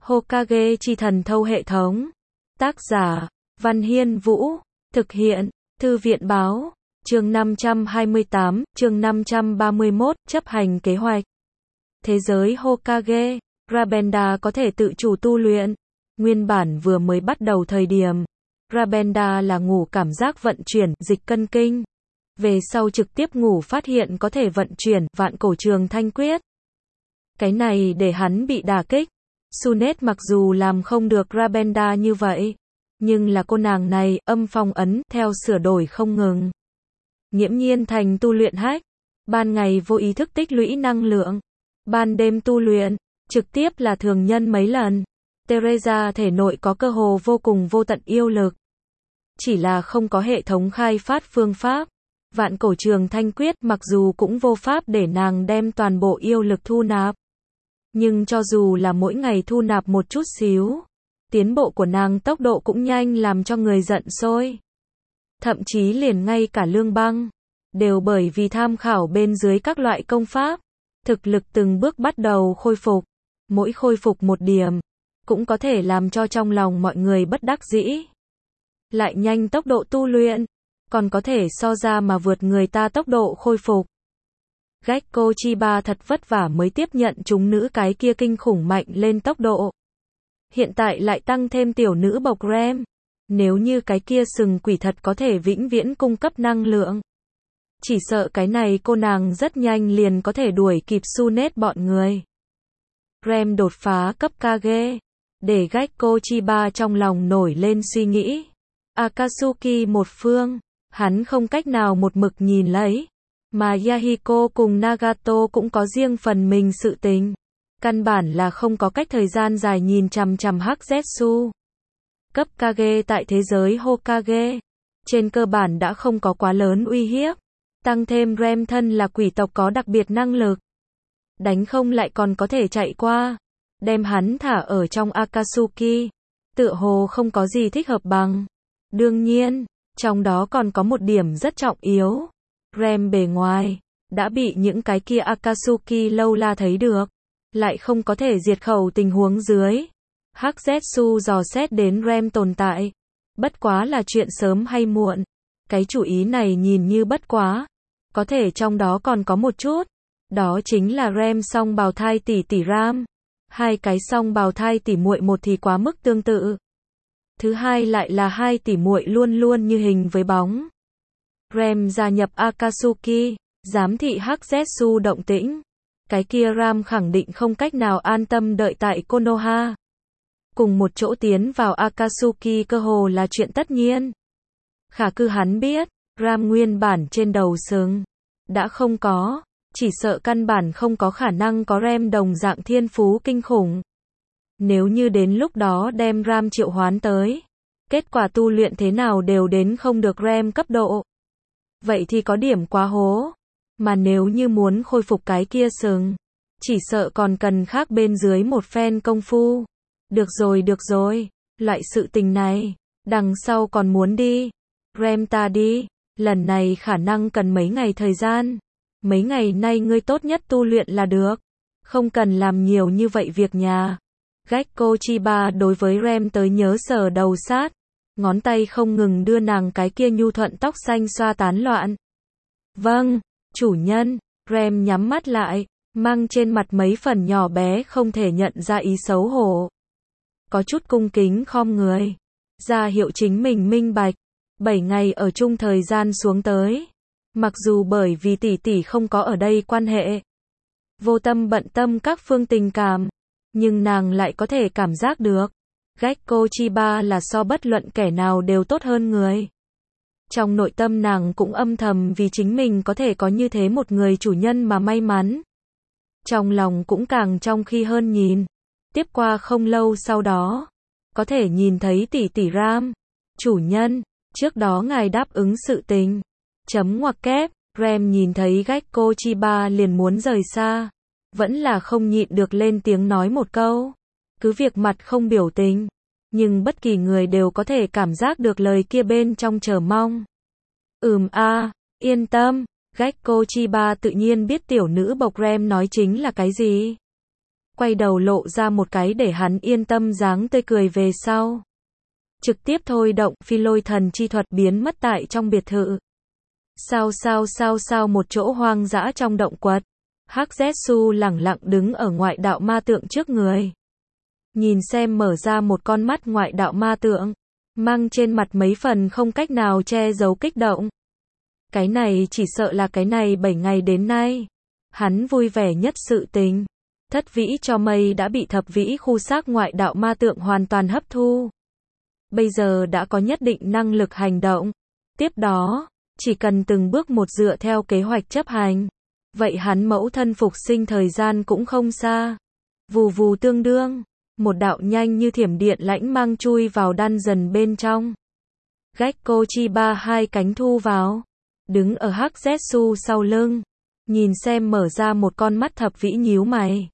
Hokage chi thần thâu hệ thống. Tác giả, Văn Hiên Vũ. Thực hiện, Thư viện Báo. Chương 528, chương 531, chấp hành kế hoạch. Thế giới Hokage, Rabenda có thể tự chủ tu luyện. Nguyên bản vừa mới bắt đầu thời điểm, Rabenda là ngủ cảm giác vận chuyển, dịch cân kinh. Về sau trực tiếp ngủ phát hiện có thể vận chuyển, vạn cổ trường thanh quyết. Cái này để hắn bị đả kích. Sunet mặc dù làm không được Rabenda như vậy, nhưng là cô nàng này, âm phong ấn, theo sửa đổi không ngừng. Nghiễm nhiên thành tu luyện hack. Ban ngày vô ý thức tích lũy năng lượng. Ban đêm tu luyện, trực tiếp là thường nhân mấy lần. Teresa thể nội có cơ hồ vô cùng vô tận yêu lực. Chỉ là không có hệ thống khai phát phương pháp. Vạn cổ trường thanh quyết mặc dù cũng vô pháp để nàng đem toàn bộ yêu lực thu nạp. Nhưng cho dù là mỗi ngày thu nạp một chút xíu, tiến bộ của nàng tốc độ cũng nhanh làm cho người giận sôi. Thậm chí liền ngay cả Lương Băng, đều bởi vì tham khảo bên dưới các loại công pháp, thực lực từng bước bắt đầu khôi phục. Mỗi khôi phục một điểm, cũng có thể làm cho trong lòng mọi người bất đắc dĩ. Lại nhanh tốc độ tu luyện, còn có thể so ra mà vượt người ta tốc độ khôi phục. Gekko Chiba thật vất vả mới tiếp nhận chúng nữ cái kia kinh khủng mạnh lên tốc độ. Hiện tại lại tăng thêm tiểu nữ bộc Rem. Nếu như cái kia sừng quỷ thật có thể vĩnh viễn cung cấp năng lượng, chỉ sợ cái này cô nàng rất nhanh liền có thể đuổi kịp Sunet bọn người. Rem đột phá cấp Kage, để Gekko Chiba trong lòng nổi lên suy nghĩ. Akatsuki một phương, hắn không cách nào một mực nhìn lấy. Mà Yahiko cùng Nagato cũng có riêng phần mình sự tình. Căn bản là không có cách thời gian dài nhìn chằm chằm Hắc Zetsu. Cấp Kage tại thế giới Hokage, trên cơ bản đã không có quá lớn uy hiếp. Tăng thêm Rem thân là quỷ tộc có đặc biệt năng lực. Đánh không lại còn có thể chạy qua. Đem hắn thả ở trong Akatsuki. Tựa hồ không có gì thích hợp bằng. Đương nhiên, trong đó còn có một điểm rất trọng yếu. Rem bề ngoài, đã bị những cái kia Akatsuki lâu la thấy được. Lại không có thể diệt khẩu tình huống dưới. Hắc Zetsu dò xét đến Rem tồn tại. Bất quá là chuyện sớm hay muộn. Cái chủ ý này nhìn như bất quá. Có thể trong đó còn có một chút. Đó chính là Rem song bào thai tỷ tỷ Ram. Hai cái song bào thai tỷ muội một thì quá mức tương tự. Thứ hai lại là hai tỷ muội luôn luôn như hình với bóng. Rem gia nhập Akatsuki, giám thị Hắc Zetsu động tĩnh. Cái kia Ram khẳng định không cách nào an tâm đợi tại Konoha. Cùng một chỗ tiến vào Akatsuki cơ hồ là chuyện tất nhiên. Khả cư hắn biết, Ram nguyên bản trên đầu sừng đã không có, chỉ sợ căn bản không có khả năng có Rem đồng dạng thiên phú kinh khủng. Nếu như đến lúc đó đem Ram triệu hoán tới, kết quả tu luyện thế nào đều đến không được Rem cấp độ. Vậy thì có điểm quá hố. Mà nếu như muốn khôi phục cái kia sừng, chỉ sợ còn cần khác bên dưới một phen công phu. Được rồi, loại sự tình này, đằng sau còn muốn đi. Rem ta đi, lần này khả năng cần mấy ngày thời gian. Mấy ngày nay ngươi tốt nhất tu luyện là được. Không cần làm nhiều như vậy việc nhà. Gekko Chiba đối với Rem tới nhớ sờ đầu sát. Ngón tay không ngừng đưa nàng cái kia nhu thuận tóc xanh xoa tán loạn. Vâng, chủ nhân. Rem nhắm mắt lại, mang trên mặt mấy phần nhỏ bé không thể nhận ra ý xấu hổ. Có chút cung kính khom người. Ra hiệu chính mình minh bạch. 7 ngày ở chung thời gian xuống tới. Mặc dù bởi vì tỷ tỷ không có ở đây quan hệ. Vô tâm bận tâm các phương tình cảm. Nhưng nàng lại có thể cảm giác được. Gekko Chiba là so bất luận kẻ nào đều tốt hơn người. Trong nội tâm nàng cũng âm thầm vì chính mình có thể có như thế một người chủ nhân mà may mắn. Trong lòng cũng càng trong khi hơn nhìn. Tiếp qua không lâu sau đó, có thể nhìn thấy tỷ tỷ Ram. Chủ nhân, trước đó ngài đáp ứng sự tình. Chấm ngoặc kép, Rem nhìn thấy Gekko Chiba liền muốn rời xa. Vẫn là không nhịn được lên tiếng nói một câu. Cứ việc mặt không biểu tình. Nhưng bất kỳ người đều có thể cảm giác được lời kia bên trong chờ mong. Yên tâm. Gekko Chiba tự nhiên biết tiểu nữ bộc Rem nói chính là cái gì. quay đầu lộ ra một cái để hắn yên tâm dáng tươi cười về sau. Trực tiếp thôi động phi lôi thần chi thuật biến mất tại trong biệt thự. Sao một chỗ hoang dã trong động quật. Hắc Zetsu lẳng lặng đứng ở ngoại đạo ma tượng trước người. Nhìn xem mở ra một con mắt ngoại đạo ma tượng, mang trên mặt mấy phần không cách nào che giấu kích động. Cái này chỉ sợ là cái này 7 ngày đến nay. Hắn vui vẻ nhất sự tình. Thất vĩ cho mây đã bị thập vĩ khu xác ngoại đạo ma tượng hoàn toàn hấp thu. Bây giờ đã có nhất định năng lực hành động. Tiếp đó, chỉ cần từng bước một dựa theo kế hoạch chấp hành. Vậy hắn mẫu thân phục sinh thời gian cũng không xa. Vù vù tương đương. Một đạo nhanh như thiểm điện lãnh mang chui vào dungeon bên trong. Gekko Chiba hai cánh thu vào. Đứng ở Hắc Zetsu sau lưng. Nhìn xem mở ra một con mắt thập vĩ nhíu mày.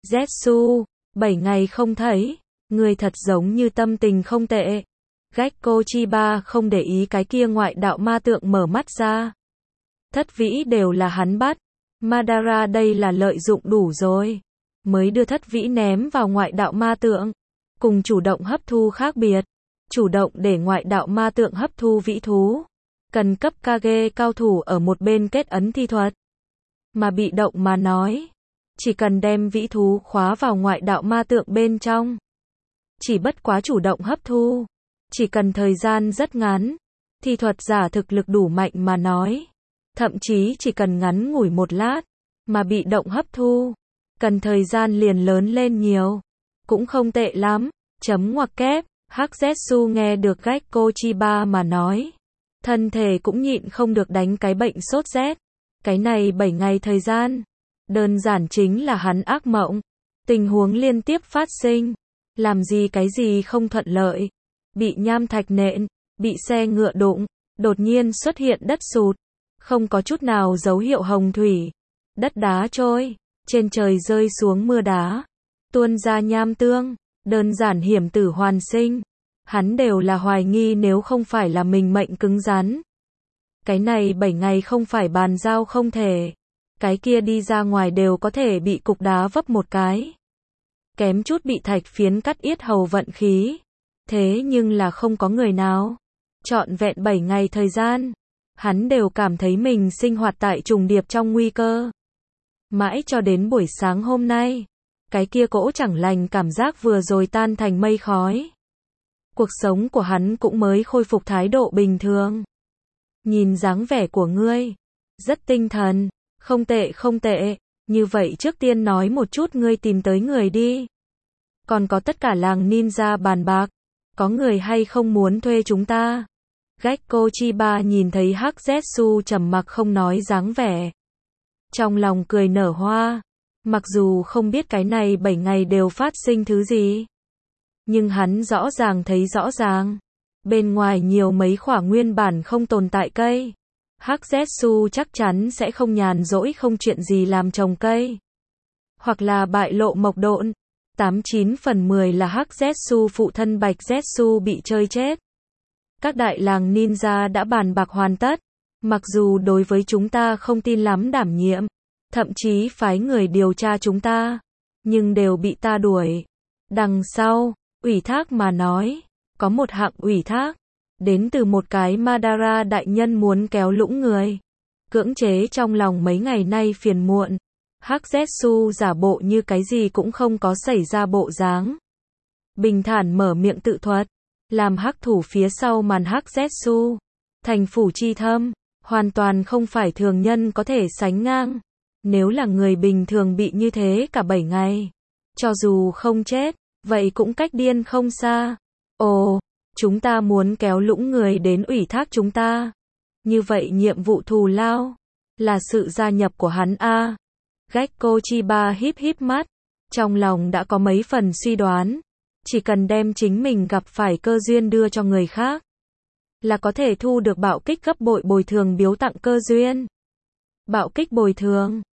Zetsu, 7 ngày không thấy. Người thật giống như tâm tình không tệ. Gekko Chiba không để ý cái kia ngoại đạo ma tượng mở mắt ra. Thất vĩ đều là hắn bắt. Madara đây là lợi dụng đủ rồi. Mới đưa thất vĩ ném vào ngoại đạo ma tượng. Cùng chủ động hấp thu khác biệt. Chủ động để ngoại đạo ma tượng hấp thu vĩ thú. Cần cấp Kage cao thủ ở một bên kết ấn thi thuật. Mà bị động mà nói. Chỉ cần đem vĩ thú khóa vào ngoại đạo ma tượng bên trong. Chỉ bất quá chủ động hấp thu. Chỉ cần thời gian rất ngắn. Thi thuật giả thực lực đủ mạnh mà nói. Thậm chí chỉ cần ngắn ngủi một lát. Mà bị động hấp thu. Cần thời gian liền lớn lên nhiều. Cũng không tệ lắm. Chấm ngoặc kép. Hắc Zetsu nghe được Gekko Chiba mà nói. Thân thể cũng nhịn không được đánh cái bệnh sốt rét. Cái này 7 ngày thời gian. Đơn giản chính là hắn ác mộng. Tình huống liên tiếp phát sinh. Làm gì cái gì không thuận lợi. Bị nham thạch nện. Bị xe ngựa đụng. Đột nhiên xuất hiện đất sụt. Không có chút nào dấu hiệu hồng thủy. Đất đá trôi. Trên trời rơi xuống mưa đá. Tuôn ra nham tương. Đơn giản hiểm tử hoàn sinh. Hắn đều là hoài nghi nếu không phải là mình mệnh cứng rắn. Cái này 7 ngày không phải bàn giao không thể. Cái kia đi ra ngoài đều có thể bị cục đá vấp một cái. Kém chút bị thạch phiến cắt yết hầu vận khí. Thế nhưng là không có người nào. Trọn vẹn 7 ngày thời gian. Hắn đều cảm thấy mình sinh hoạt tại trùng điệp trong nguy cơ. Mãi cho đến buổi sáng hôm nay. Cái kia cỗ chẳng lành cảm giác vừa rồi tan thành mây khói. Cuộc sống của hắn cũng mới khôi phục thái độ bình thường. Nhìn dáng vẻ của ngươi. Rất tinh thần. Không tệ không tệ. Như vậy trước tiên nói một chút ngươi tìm tới người đi. Còn có tất cả làng ninja bàn bạc. Có người hay không muốn thuê chúng ta? Gekko Chiba nhìn thấy Hắc Zetsu trầm mặc không nói dáng vẻ. Trong lòng cười nở hoa. Mặc dù không biết cái này 7 ngày đều phát sinh thứ gì. Nhưng hắn rõ ràng thấy rõ ràng. Bên ngoài nhiều mấy khỏa nguyên bản không tồn tại cây. Hắc Zetsu chắc chắn sẽ không nhàn rỗi không chuyện gì làm trồng cây. Hoặc là bại lộ mộc độn. 89 phần 10 là Hắc Zetsu phụ thân Bạch Zetsu bị chơi chết. Các đại làng ninja đã bàn bạc hoàn tất. Mặc dù đối với chúng ta không tin lắm đảm nhiệm. Thậm chí phái người điều tra chúng ta. Nhưng đều bị ta đuổi. Đằng sau, ủy thác mà nói. Có một hạng ủy thác. Đến từ một cái Madara đại nhân muốn kéo lũng người. Cưỡng chế trong lòng mấy ngày nay phiền muộn. Hắc Zetsu giả bộ như cái gì cũng không có xảy ra bộ dáng. Bình thản mở miệng tự thuật. Làm hắc thủ phía sau màn Hắc Zetsu. Thành phủ chi thâm. Hoàn toàn không phải thường nhân có thể sánh ngang. Nếu là người bình thường bị như thế cả 7 ngày. Cho dù không chết. Vậy cũng cách điên không xa. Ồ. Chúng ta muốn kéo lũng người đến ủy thác chúng ta. Như vậy nhiệm vụ thù lao. Là sự gia nhập của hắn a. Gekko Chiba híp híp mắt. Trong lòng đã có mấy phần suy đoán. Chỉ cần đem chính mình gặp phải cơ duyên đưa cho người khác. Là có thể thu được bạo kích gấp bội bồi thường biếu tặng cơ duyên. Bạo kích bồi thường.